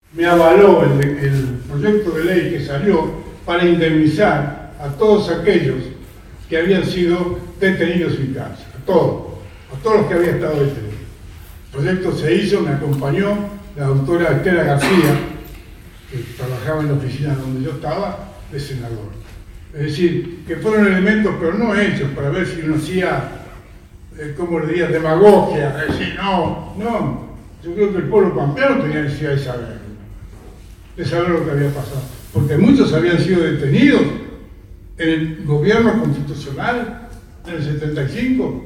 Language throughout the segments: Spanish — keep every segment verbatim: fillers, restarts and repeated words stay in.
me avaló el, el proyecto de ley que salió para indemnizar a todos aquellos que habían sido detenidos en cárcel, a todos, a todos los que habían estado detenidos. El proyecto se hizo, me acompañó la doctora Estela García, que trabajaba en la oficina donde yo estaba, de senador. Es decir, que fueron elementos, pero no hechos, para ver si uno hacía, eh, ¿cómo le diría?, demagogia, es decir, no, no, yo creo que el pueblo pampeano tenía necesidad de saber, de saber lo que había pasado, porque muchos habían sido detenidos en el gobierno constitucional en el setenta y cinco.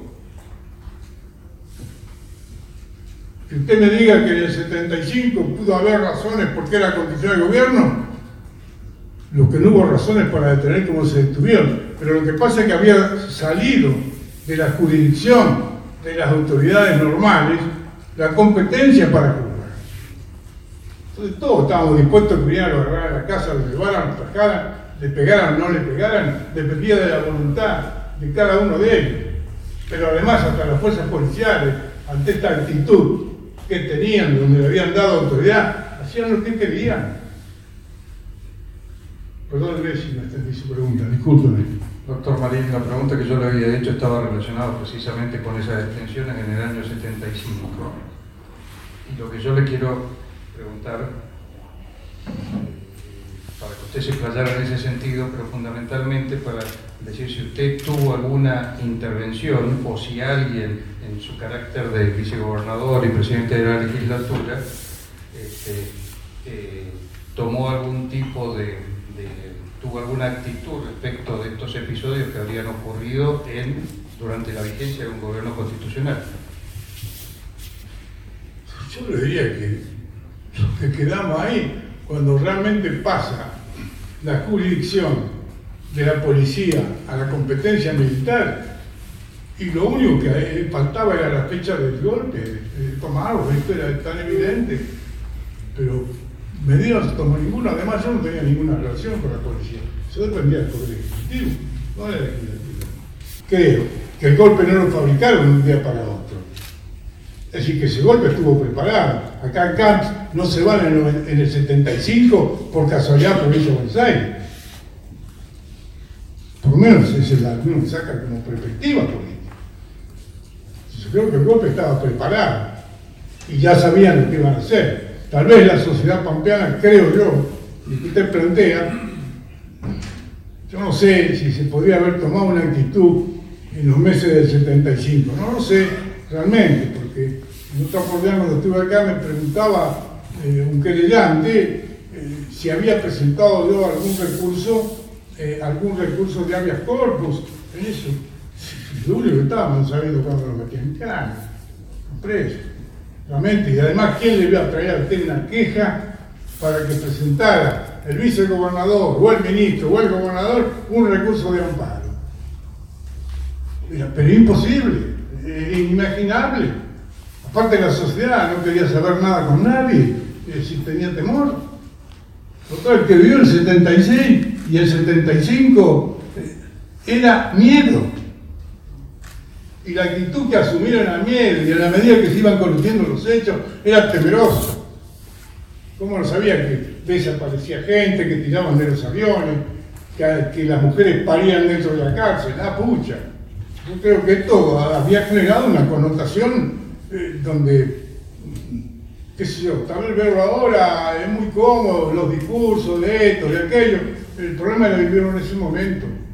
Que usted me diga que en el setenta y cinco pudo haber razones porque era condición del gobierno, lo que no hubo razones para detener como se detuvieron, pero lo que pasa es que había salido de la jurisdicción de las autoridades normales la competencia para juzgar. Entonces todos estábamos dispuestos a que vinieran, lo agarraran a la casa, lo llevaran, lo trajeran, le pegaran o no le pegaran, dependía de la voluntad de cada uno de ellos. Pero además hasta las fuerzas policiales, ante esta actitud que tenían, donde le habían dado autoridad, hacían lo que querían. Perdóneme si no entendí su pregunta, discúlpeme. Doctor Marín, la pregunta que yo le había hecho estaba relacionada precisamente con esas detenciones en el año setenta y cinco. Y lo que yo le quiero preguntar, para que usted se explayara en ese sentido, pero fundamentalmente para decir si usted tuvo alguna intervención o si alguien en su carácter de vicegobernador y presidente de la legislatura este, eh, tomó algún tipo de, de, tuvo alguna actitud respecto de estos episodios que habrían ocurrido en, durante la vigencia de un gobierno constitucional. Yo le diría que lo que quedamos ahí, cuando realmente pasa la jurisdicción de la policía a la competencia militar, y lo único que faltaba era la fecha del golpe, de tomarlo, esto era tan evidente, pero medidas no se tomó ninguna. Además yo no tenía ninguna relación con la policía, eso dependía del Poder Ejecutivo, no del Legislativo. Creo que el golpe no lo fabricaron de un día para otro. Es decir, que ese golpe estuvo preparado. Acá en Camps no se van en el, en el setenta y cinco por casualidad por eso Buenos Aires. Por lo menos esa es la que uno saca como perspectiva política. Yo creo que el golpe estaba preparado y ya sabían lo que iban a hacer. Tal vez la sociedad pampeana, creo yo, y que usted plantea, yo no sé si se podría haber tomado una actitud en los meses del setenta y cinco, no lo sé realmente, porque en otra oportunidad cuando estuve acá me preguntaba eh, un querellante eh, si había presentado yo algún recurso, eh, algún recurso de habeas corpus, en eso. Lo único que estábamos sabiendo cuando lo metían en cana, preso, realmente. Y además, ¿quién le iba a traer a usted una queja para que presentara el vicegobernador o el ministro o el gobernador un recurso de amparo? Pero es imposible, es inimaginable. Aparte la sociedad no quería saber nada con nadie, es decir, tenía temor. Total, el que vivió en el setenta y seis y el setenta y cinco era miedo. Y la actitud que asumieron era miedo, y a la medida que se iban conociendo los hechos, era temeroso. ¿Cómo lo sabía? Que desaparecía gente, que tiraban de los aviones, que, que las mujeres parían dentro de la cárcel, ah, pucha. Yo creo que esto había generado una connotación eh, donde, qué sé yo, tal vez verlo ahora es muy cómodo, los discursos de esto, de aquello. El problema era vivirlo en ese momento.